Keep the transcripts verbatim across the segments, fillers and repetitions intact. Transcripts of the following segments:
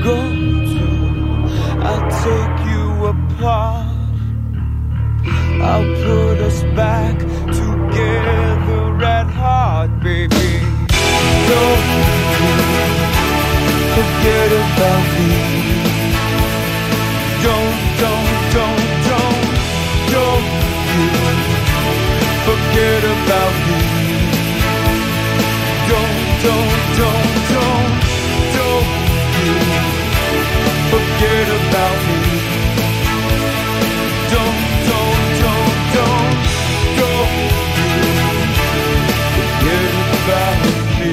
go to, I'll take you apart. I'll put us back together at heart, baby. Don't you forget about me. Don't, don't, don't, don't, don't you forget about me. Don't, don't, don't, don't, don't you forget about me. Don't, don't, don't, don't, don't you forget about me.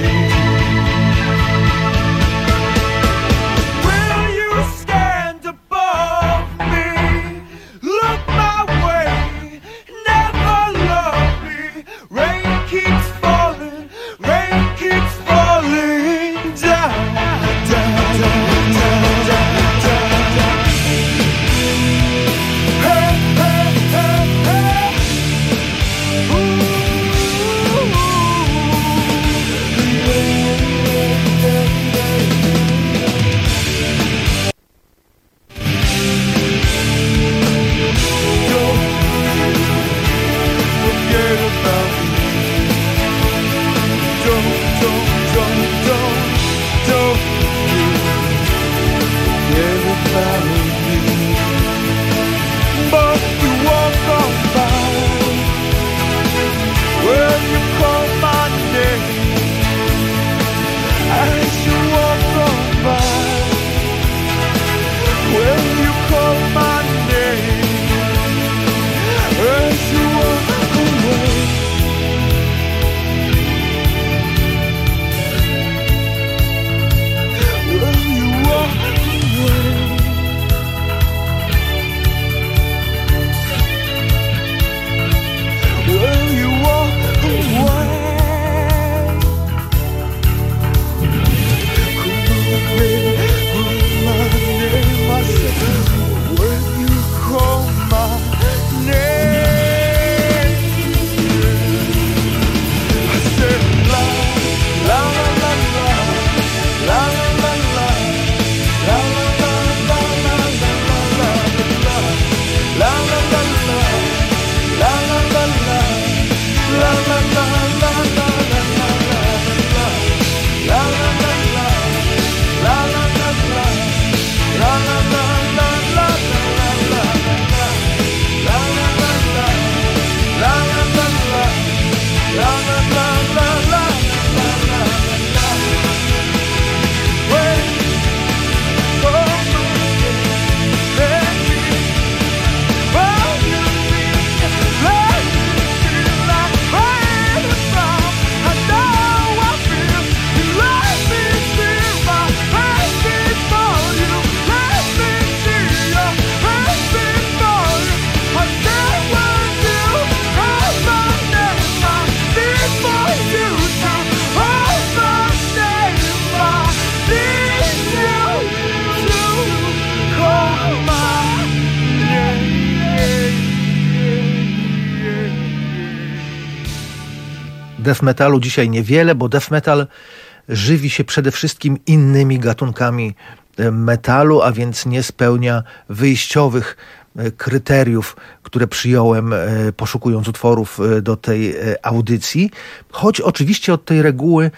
Death metalu dzisiaj niewiele, bo death metal żywi się przede wszystkim innymi gatunkami metalu, a więc nie spełnia wyjściowych kryteriów, które przyjąłem, poszukując utworów do tej audycji, choć oczywiście od tej reguły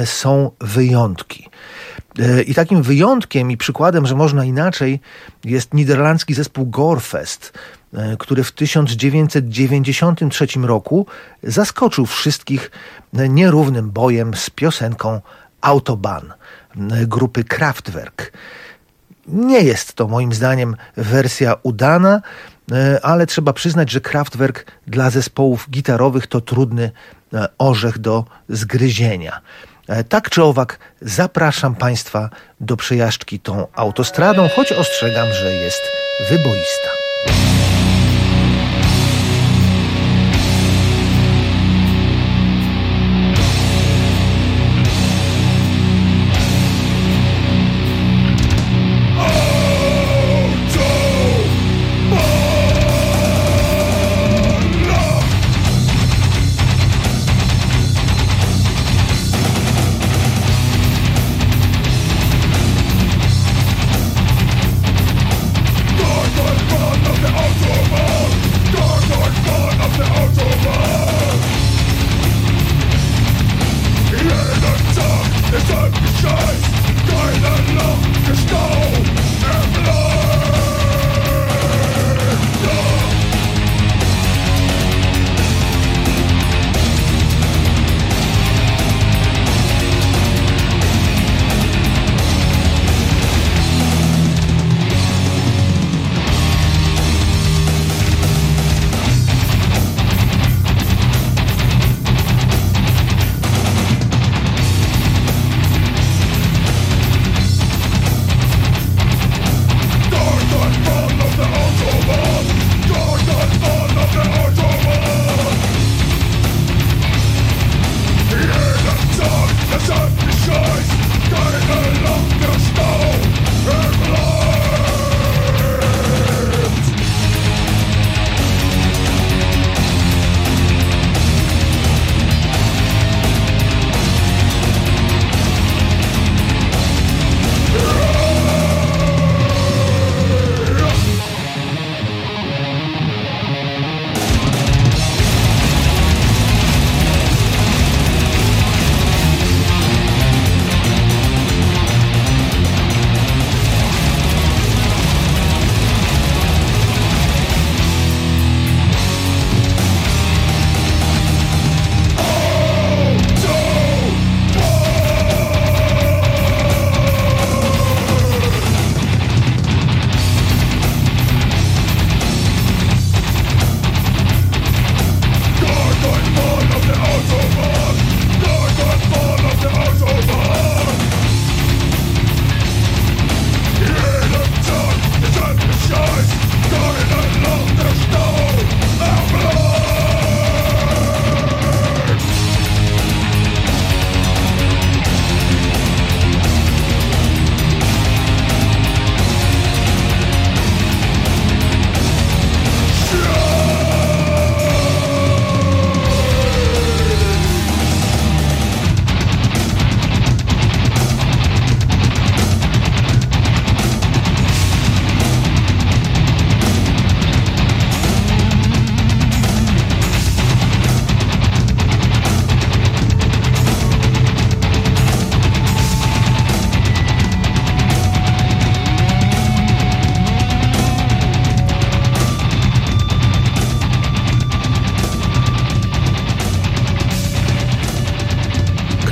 są wyjątki. I takim wyjątkiem i przykładem, że można inaczej, jest niderlandzki zespół Gorefest, który w tysiąc dziewięćset dziewięćdziesiątym trzecim roku zaskoczył wszystkich nierównym bojem z piosenką Autobahn grupy Kraftwerk. Nie jest to moim zdaniem wersja udana, ale trzeba przyznać, że Kraftwerk dla zespołów gitarowych to trudny orzech do zgryzienia. Tak czy owak zapraszam Państwa do przejażdżki tą autostradą, choć ostrzegam, że jest wyboista.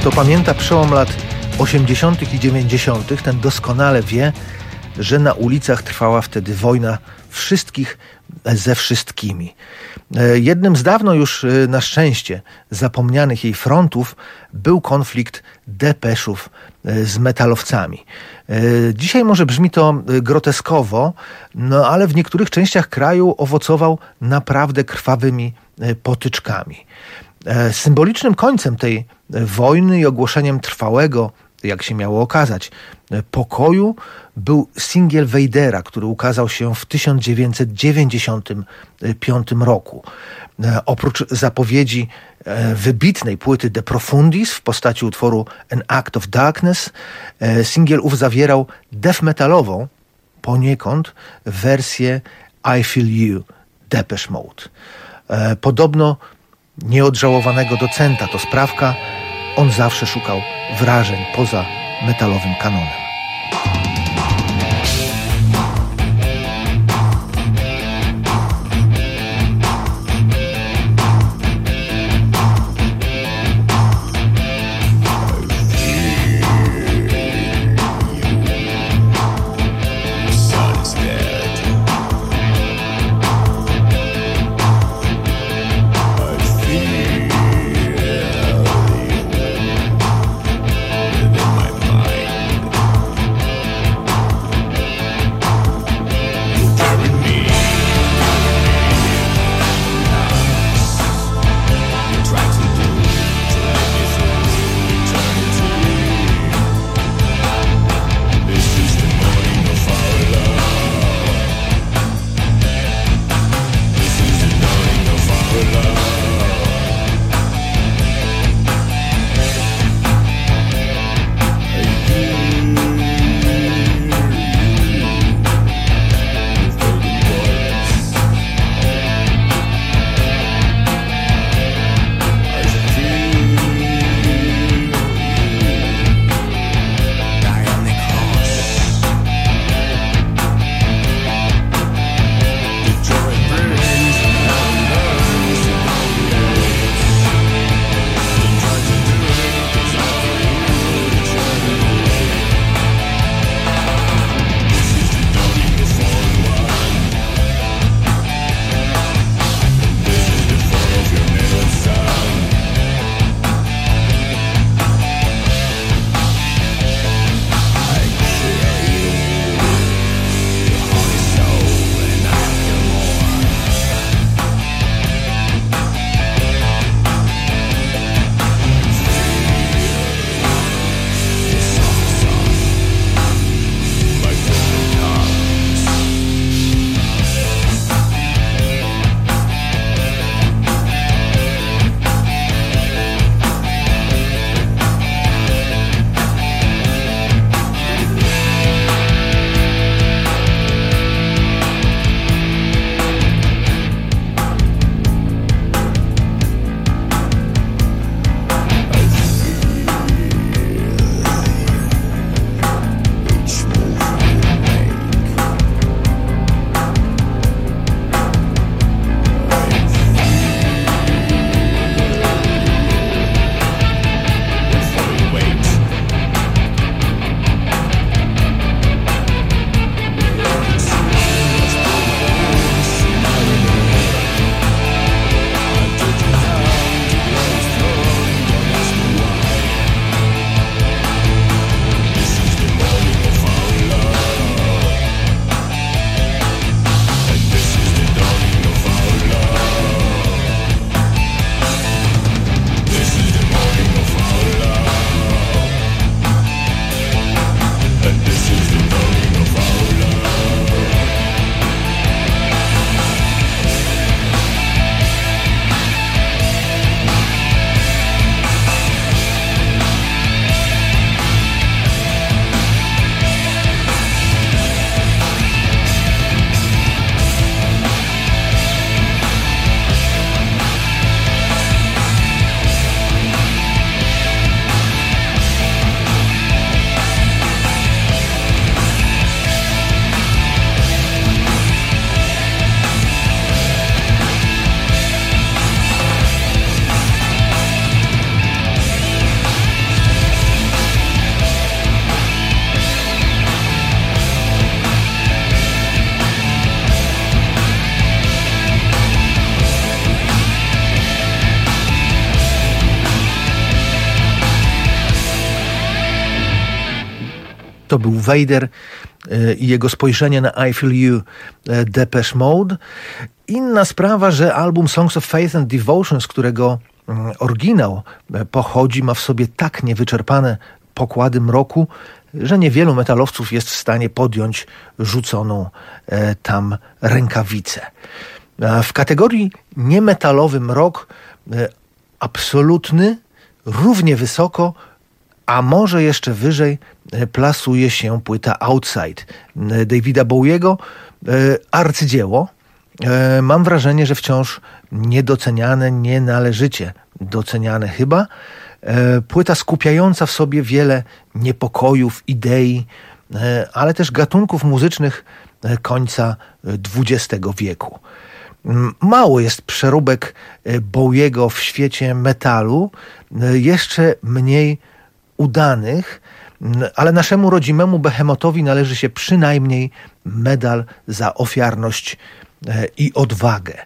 Kto pamięta przełom lat osiemdziesiątych i dziewięćdziesiątych, ten doskonale wie, że na ulicach trwała wtedy wojna wszystkich ze wszystkimi. Jednym z dawno już na szczęście zapomnianych jej frontów był konflikt depeszów z metalowcami. Dzisiaj może brzmi to groteskowo, no ale w niektórych częściach kraju owocował naprawdę krwawymi potyczkami. Symbolicznym końcem tej wojny i ogłoszeniem trwałego, jak się miało okazać, pokoju był singiel Vadera, który ukazał się w tysiąc dziewięćset dziewięćdziesiątym piątym roku. Oprócz zapowiedzi wybitnej płyty De Profundis w postaci utworu An Act of Darkness, singiel ów zawierał death metalową, poniekąd, wersję I Feel You Depeche Mode. Podobno nieodżałowanego docenta to sprawka, on zawsze szukał wrażeń poza metalowym kanonem. Within my mind To był Vader i jego spojrzenie na I Feel You, Depeche Mode. Inna sprawa, że album Songs of Faith and Devotion, z którego oryginał pochodzi, ma w sobie tak niewyczerpane pokłady mroku, że niewielu metalowców jest w stanie podjąć rzuconą tam rękawicę. W kategorii niemetałowy mrok absolutny, równie wysoko, a może jeszcze wyżej plasuje się płyta Outside Davida Bowiego, arcydzieło. Mam wrażenie, że wciąż niedoceniane, nienależycie doceniane chyba. Płyta skupiająca w sobie wiele niepokojów, idei, ale też gatunków muzycznych końca dwudziestego wieku. Mało jest przeróbek Bowiego w świecie metalu, jeszcze mniej udanych, ale naszemu rodzimemu behemotowi należy się przynajmniej medal za ofiarność i odwagę.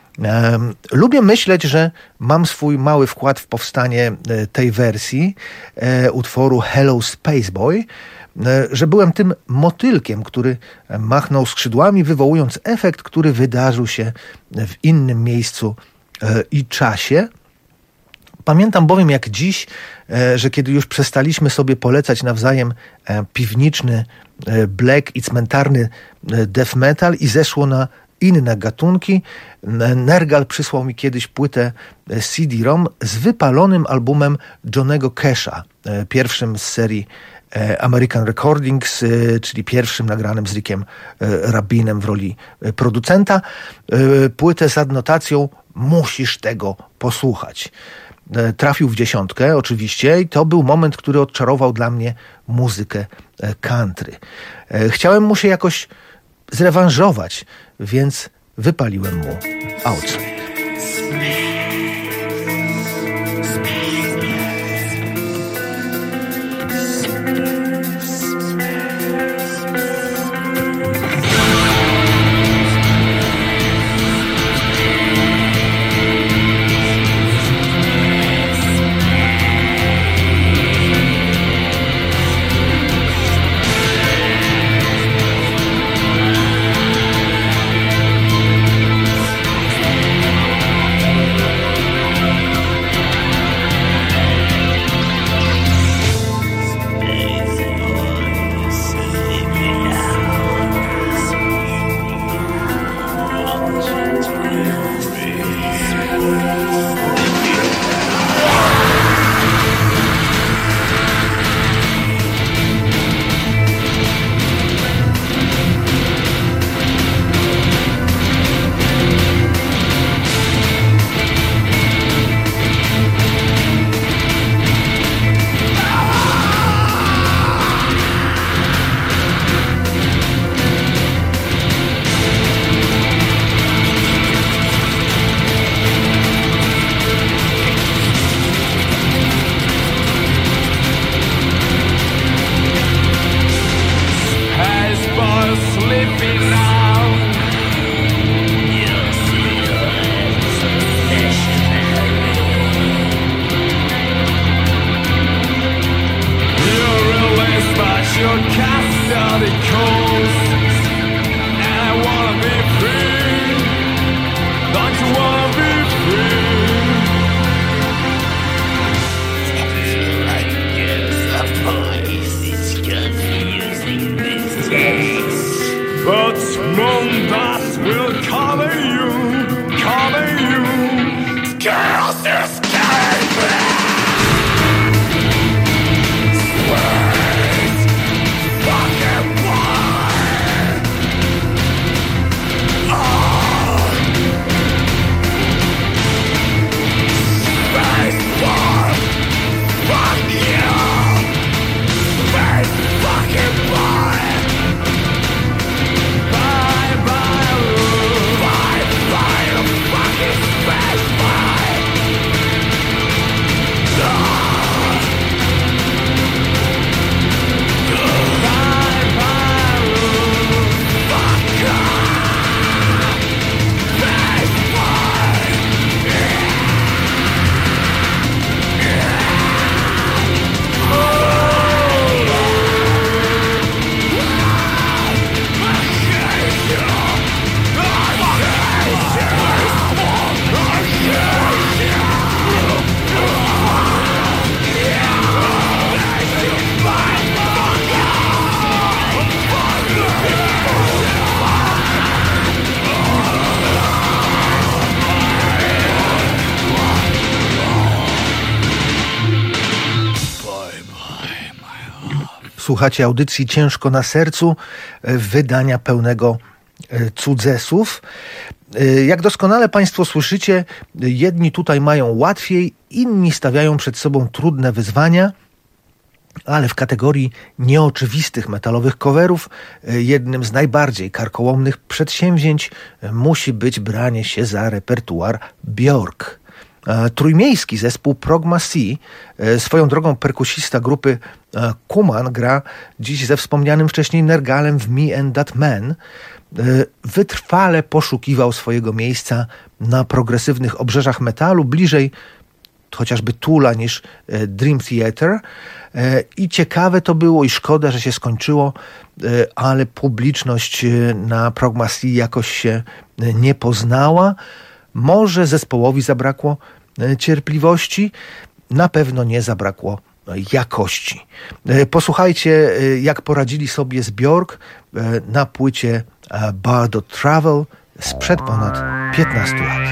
Lubię myśleć, że mam swój mały wkład w powstanie tej wersji utworu Hello Space Boy, że byłem tym motylkiem, który machnął skrzydłami, wywołując efekt, który wydarzył się w innym miejscu i czasie. Pamiętam bowiem jak dziś, że kiedy już przestaliśmy sobie polecać nawzajem piwniczny black i cmentarny death metal i zeszło na inne gatunki, Nergal przysłał mi kiedyś płytę C D-ROM z wypalonym albumem Johnnego Casha, pierwszym z serii American Recordings, czyli pierwszym nagranym z Rickiem Rabinem w roli producenta. Płytę z adnotacją musisz tego posłuchać. Trafił w dziesiątkę oczywiście i to był moment, który odczarował dla mnie muzykę country. Chciałem mu się jakoś zrewanżować, więc wypaliłem mu Outside. Bye, bye, bye, fucking space, bye. Słuchacie audycji Ciężko na sercu, wydania pełnego cudzesłów. Jak doskonale Państwo słyszycie, jedni tutaj mają łatwiej, inni stawiają przed sobą trudne wyzwania, ale w kategorii nieoczywistych metalowych coverów jednym z najbardziej karkołomnych przedsięwzięć musi być branie się za repertuar Björk. Trójmiejski zespół Progma C, swoją drogą perkusista grupy Kuman, gra dziś ze wspomnianym wcześniej Nergalem w Me and That Man, wytrwale poszukiwał swojego miejsca na progresywnych obrzeżach metalu, bliżej chociażby Tula niż Dream Theater. I ciekawe to było i szkoda, że się skończyło, ale publiczność na Progma C jakoś się nie poznała. Może zespołowi zabrakło cierpliwości, na pewno nie zabrakło jakości. Posłuchajcie, jak poradzili sobie z Björk na płycie Bardot Travel sprzed ponad piętnastu lat.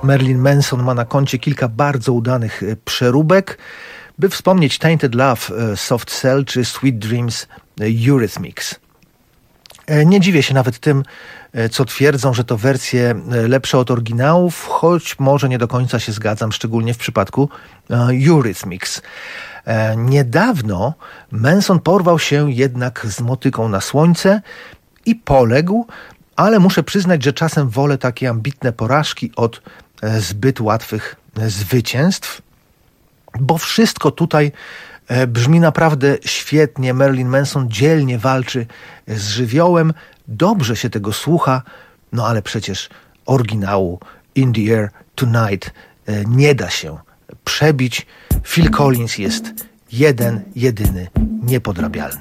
Marilyn Manson ma na koncie kilka bardzo udanych przeróbek, by wspomnieć Tainted Love, Soft Cell czy Sweet Dreams Eurythmics. Nie dziwię się nawet tym, co twierdzą, że to wersje lepsze od oryginałów, choć może nie do końca się zgadzam, szczególnie w przypadku Eurythmics. Niedawno Manson porwał się jednak z motyką na słońce i poległ, ale muszę przyznać, że czasem wolę takie ambitne porażki od zbyt łatwych zwycięstw, bo wszystko tutaj brzmi naprawdę świetnie. Marilyn Manson dzielnie walczy z żywiołem, dobrze się tego słucha, no ale przecież oryginału In the Air Tonight nie da się przebić. Phil Collins jest jeden, jedyny, niepodrabialny.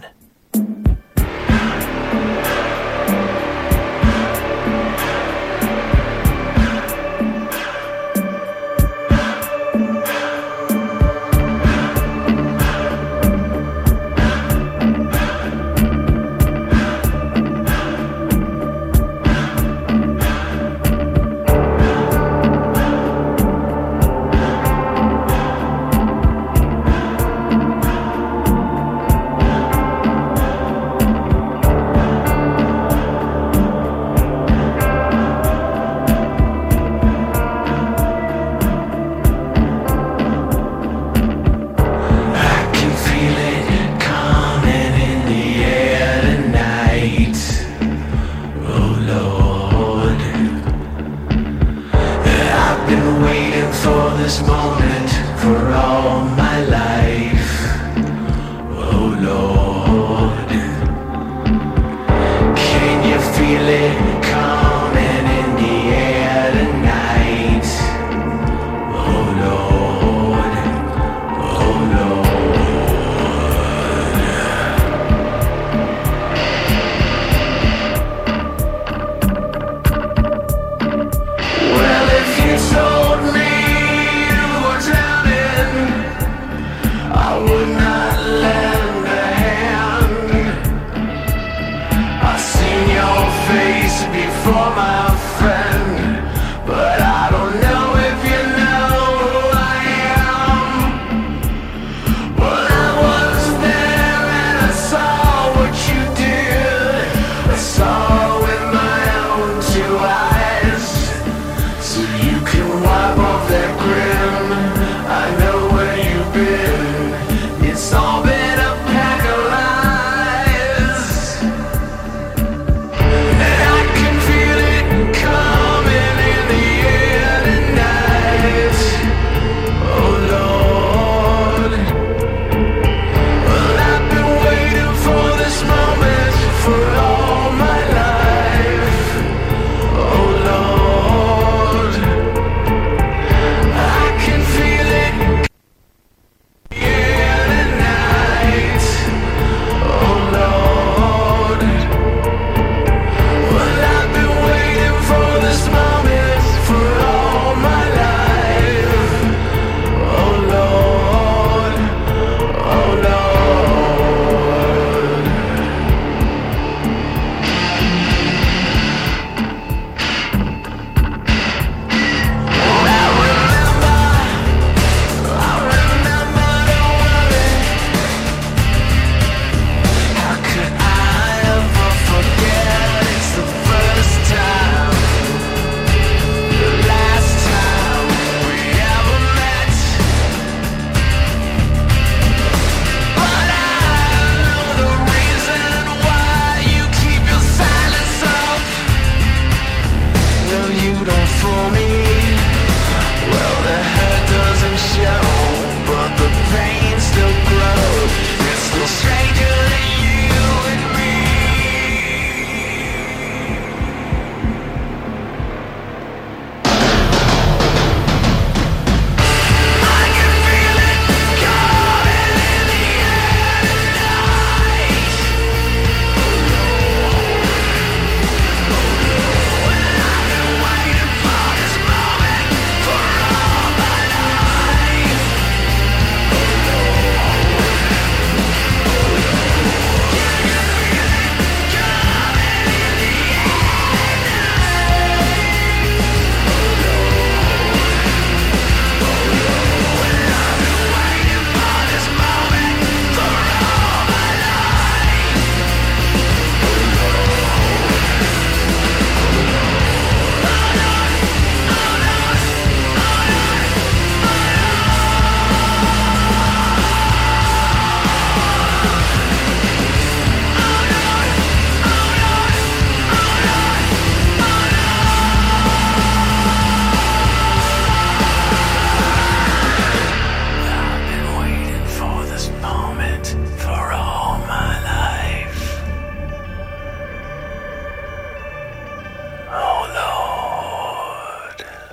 So you can walk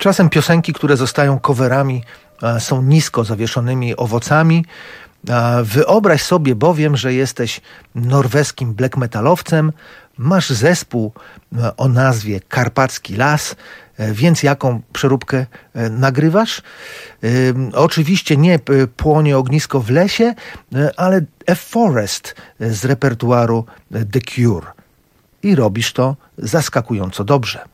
Czasem piosenki, które zostają coverami, są nisko zawieszonymi owocami. Wyobraź sobie bowiem, że jesteś norweskim black metalowcem, masz zespół o nazwie Karpacki Las, więc jaką przeróbkę nagrywasz? Oczywiście nie Płonie ognisko w lesie, ale A Forest z repertuaru The Cure. I robisz to zaskakująco dobrze.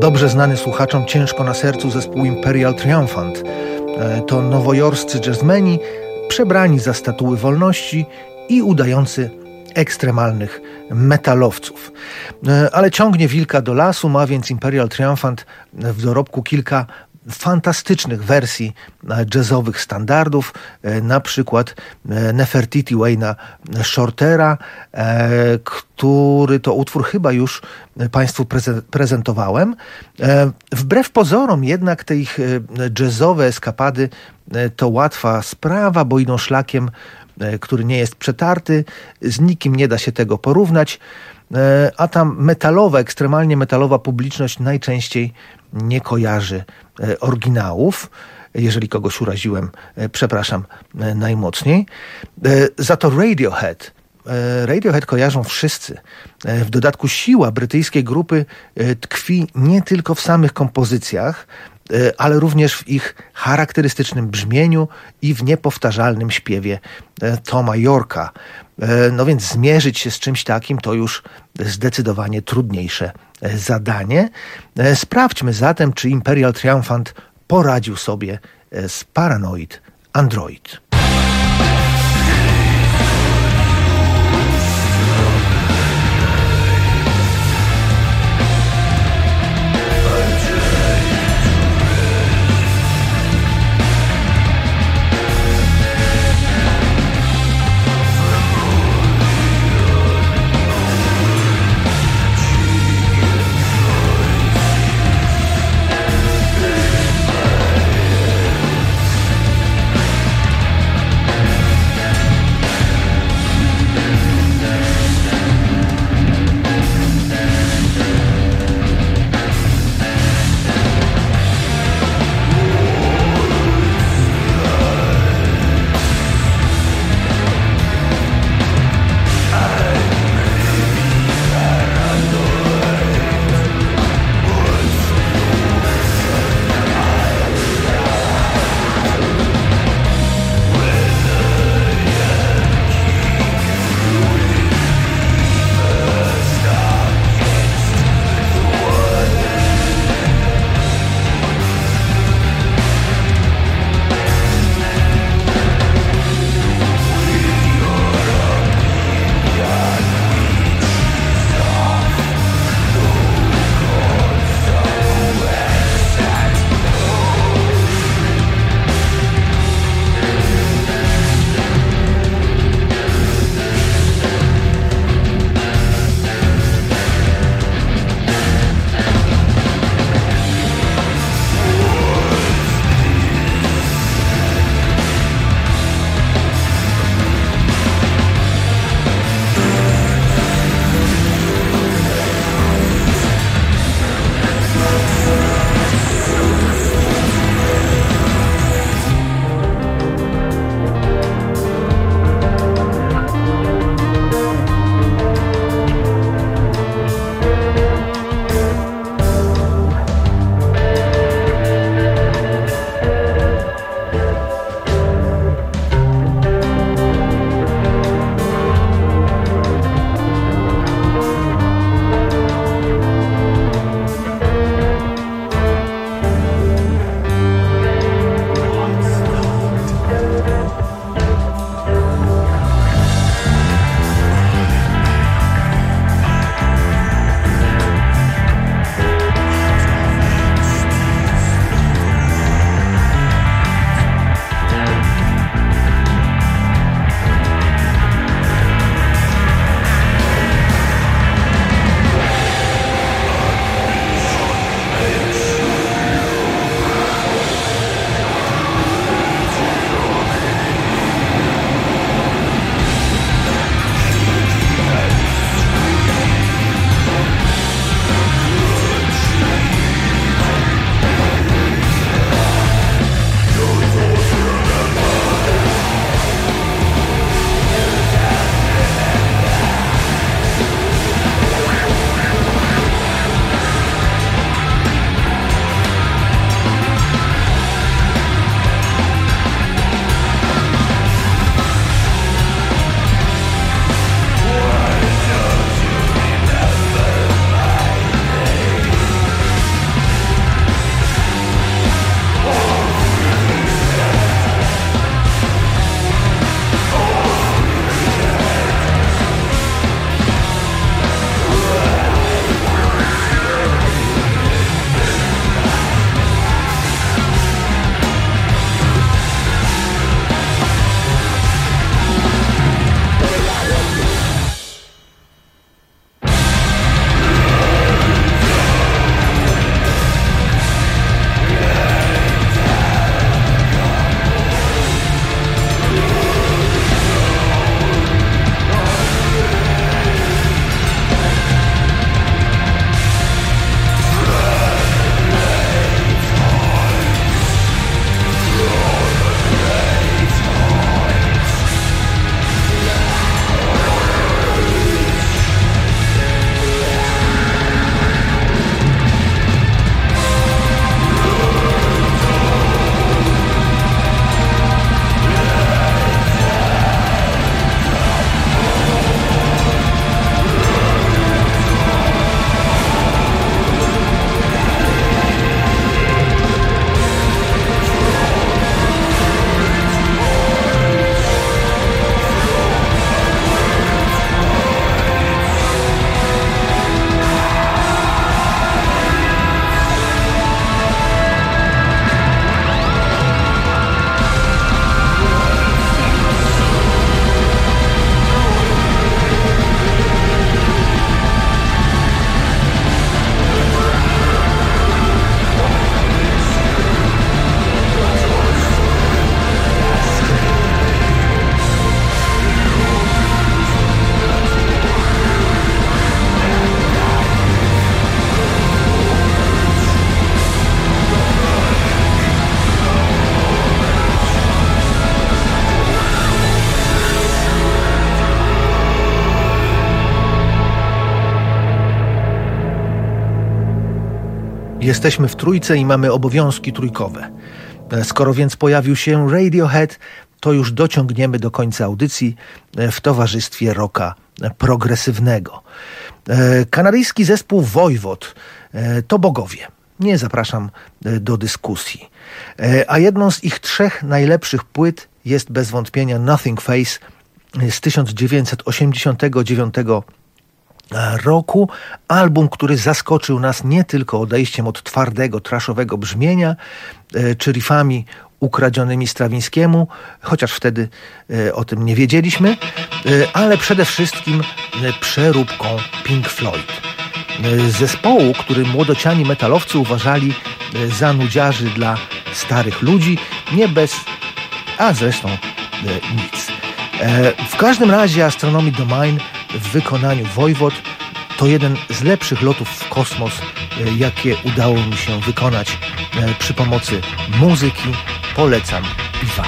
dobrze znany słuchaczom ciężko na sercu zespół Imperial Triumphant. To nowojorscy jazzmeni przebrani za statuły wolności i udający ekstremalnych metalowców. Ale ciągnie wilka do lasu, ma więc Imperial Triumphant w dorobku kilka fantastycznych wersji jazzowych standardów, na przykład Nefertiti Wayne'a Shortera, który to utwór chyba już Państwu prezentowałem. Wbrew pozorom jednak te ich jazzowe eskapady to łatwa sprawa, bo idą szlakiem, który nie jest przetarty, z nikim nie da się tego porównać, a tam metalowa, ekstremalnie metalowa publiczność najczęściej nie kojarzy oryginałów. Jeżeli kogoś uraziłem, przepraszam najmocniej. Za to Radiohead. Radiohead kojarzą wszyscy. W dodatku siła brytyjskiej grupy tkwi nie tylko w samych kompozycjach, ale również w ich charakterystycznym brzmieniu i w niepowtarzalnym śpiewie Toma Yorka. No więc zmierzyć się z czymś takim to już zdecydowanie trudniejsze zadanie. Sprawdźmy zatem, czy Imperial Triumphant poradził sobie z Paranoid Android. Jesteśmy w trójce i mamy obowiązki trójkowe. Skoro więc pojawił się Radiohead, to już dociągniemy do końca audycji w towarzystwie rocka progresywnego. Kanaryjski zespół Voivod to bogowie. Nie zapraszam do dyskusji. A jedną z ich trzech najlepszych płyt jest bez wątpienia Nothing Face z tysiąc dziewięćset osiemdziesiątego dziewiątego roku. Album, który zaskoczył nas nie tylko odejściem od twardego, trashowego brzmienia czy riffami ukradzionymi Strawińskiemu, chociaż wtedy o tym nie wiedzieliśmy, ale przede wszystkim przeróbką Pink Floyd. Zespołu, który młodociani metalowcy uważali za nudziarzy dla starych ludzi, nie bez, a zresztą nic. W każdym razie Astronomy Domain w wykonaniu Voivod to jeden z lepszych lotów w kosmos, jakie udało mi się wykonać przy pomocy muzyki. Polecam i wam.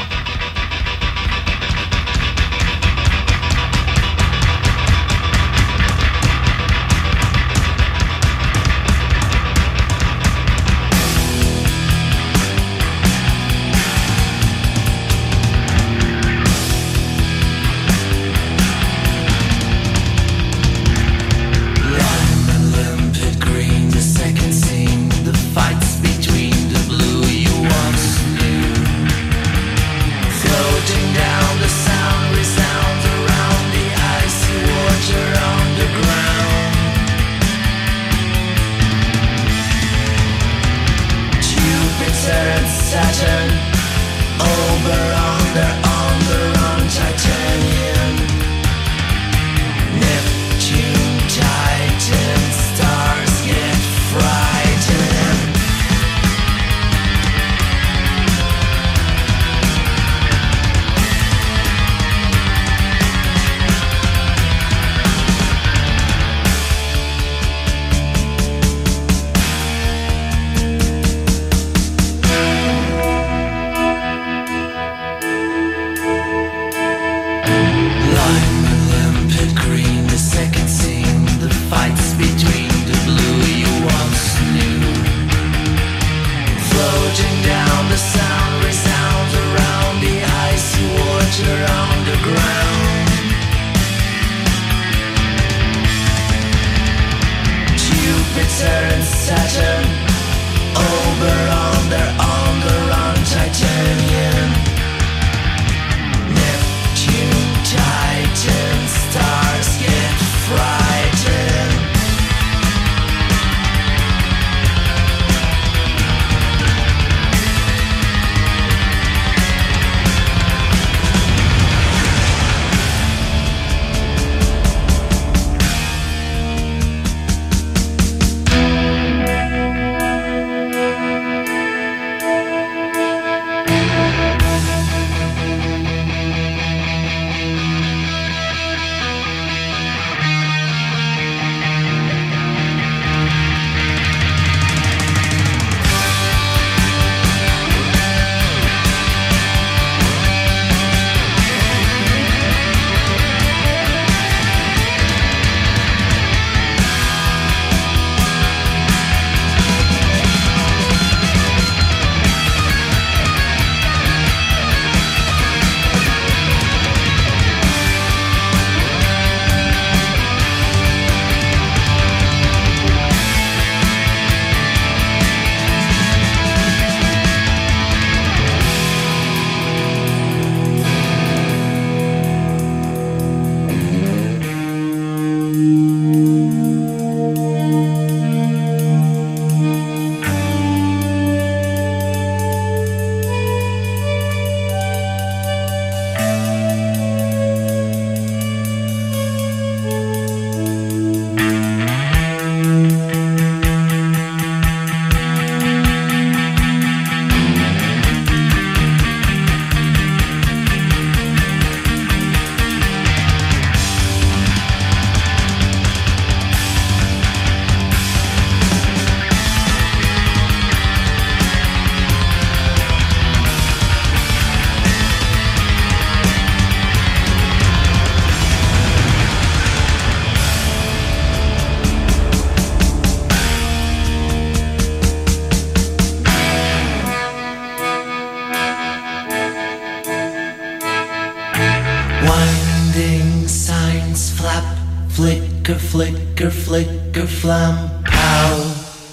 flap, flicker, flicker, flicker, flam, pow.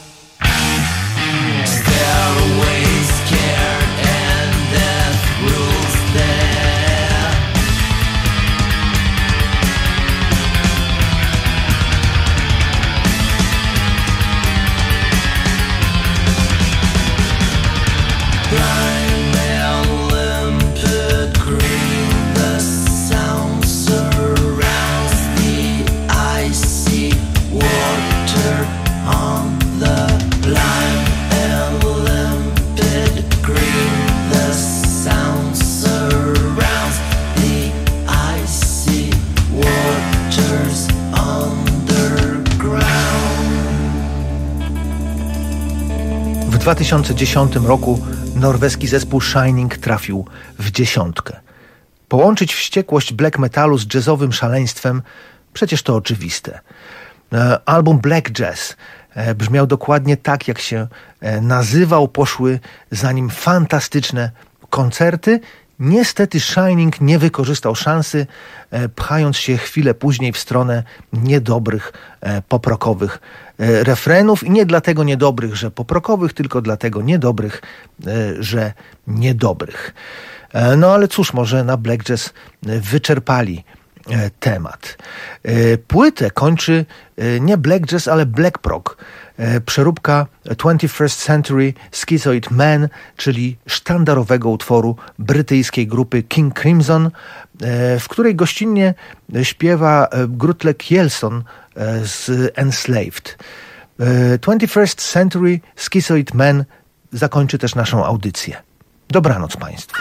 Stairways, care and death rules there. Blind and limpid green, the sound surrounds the icy water on the blind and limpid green. The sound surrounds the icy waters underground. W dwa tysiące dziesiątym roku norweski zespół Shining trafił w dziesiątkę. Połączyć wściekłość black metalu z jazzowym szaleństwem, przecież to oczywiste. Album Black Jazz brzmiał dokładnie tak, jak się nazywał. Poszły za nim fantastyczne koncerty. Niestety Shining nie wykorzystał szansy, pchając się chwilę później w stronę niedobrych poprokowych refrenów. I nie dlatego niedobrych, że poprokowych, tylko dlatego niedobrych, że niedobrych. No ale cóż, może na Black Jazz wyczerpali temat. Płytę kończy nie Black Jazz, ale Black Prog. Przeróbka twenty-first Century Schizoid Man, czyli sztandarowego utworu brytyjskiej grupy King Crimson, w której gościnnie śpiewa Grutle Kjellson z Enslaved. twenty-first Century Schizoid Man zakończy też naszą audycję. Dobranoc Państwu.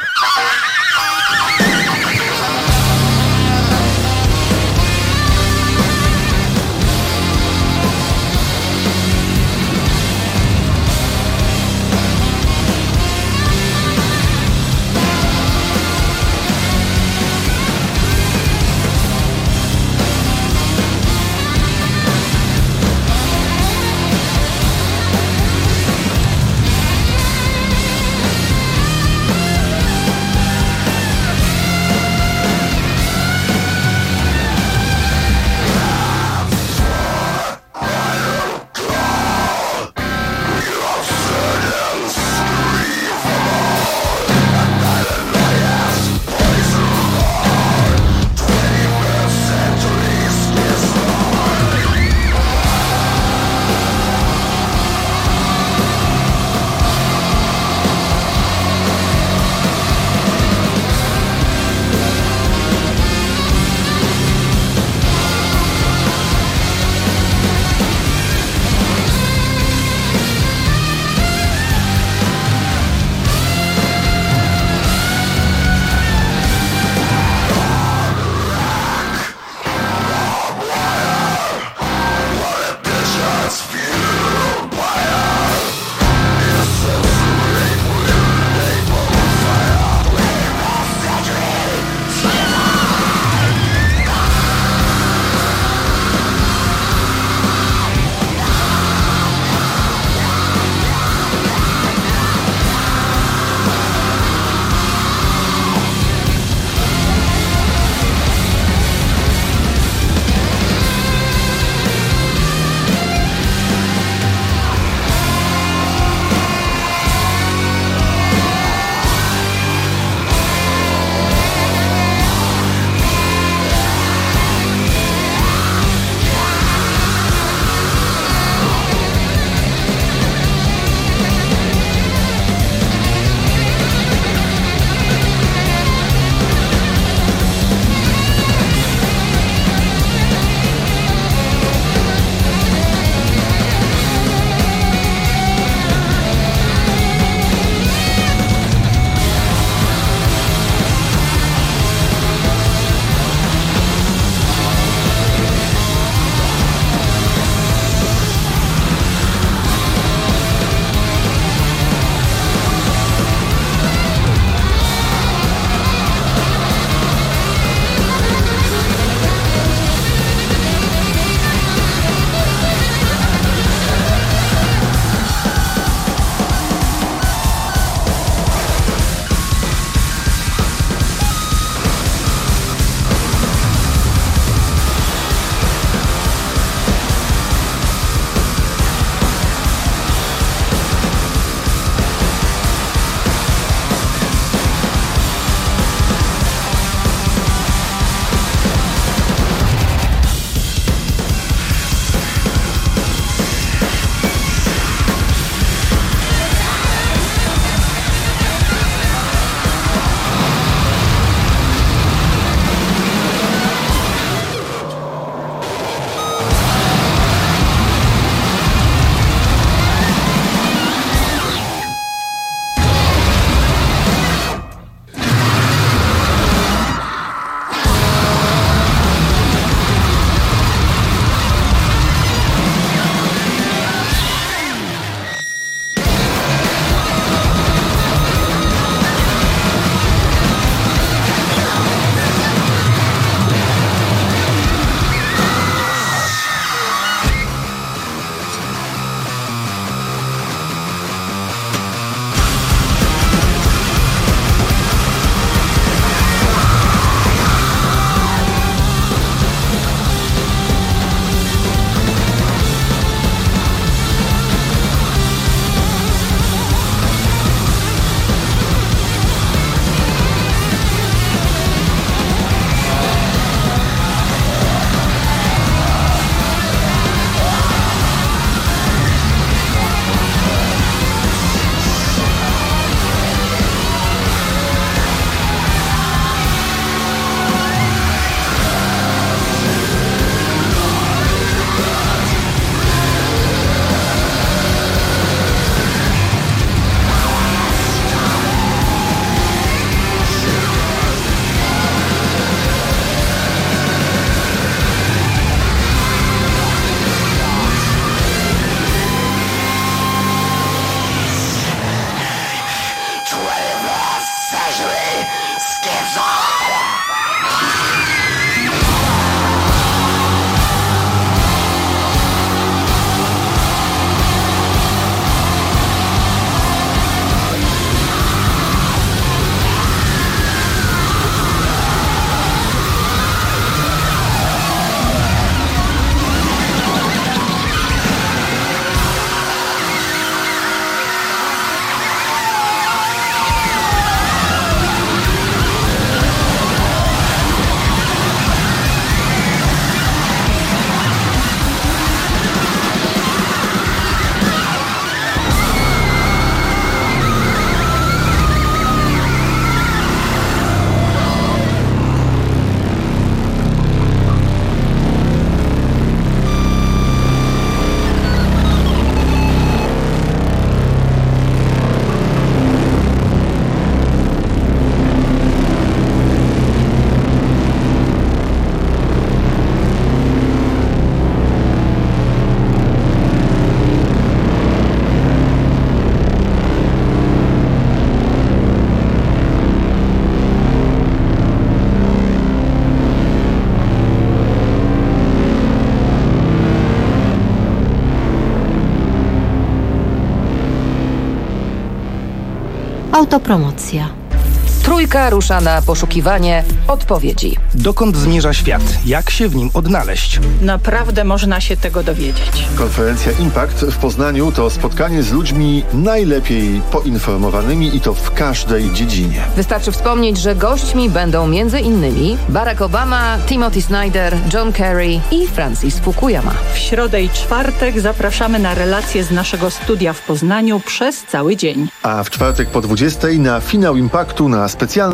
Autopromocja. Trójka rusza na poszukiwanie odpowiedzi. Dokąd zmierza świat? Jak się w nim odnaleźć? Naprawdę można się tego dowiedzieć. Konferencja Impact w Poznaniu to spotkanie z ludźmi najlepiej poinformowanymi i to w każdej dziedzinie. Wystarczy wspomnieć, że gośćmi będą między innymi Barack Obama, Timothy Snyder, John Kerry i Francis Fukuyama. W środę i czwartek zapraszamy na relacje z naszego studia w Poznaniu przez cały dzień. A w czwartek po dwudziestej na finał Impactu na specjalny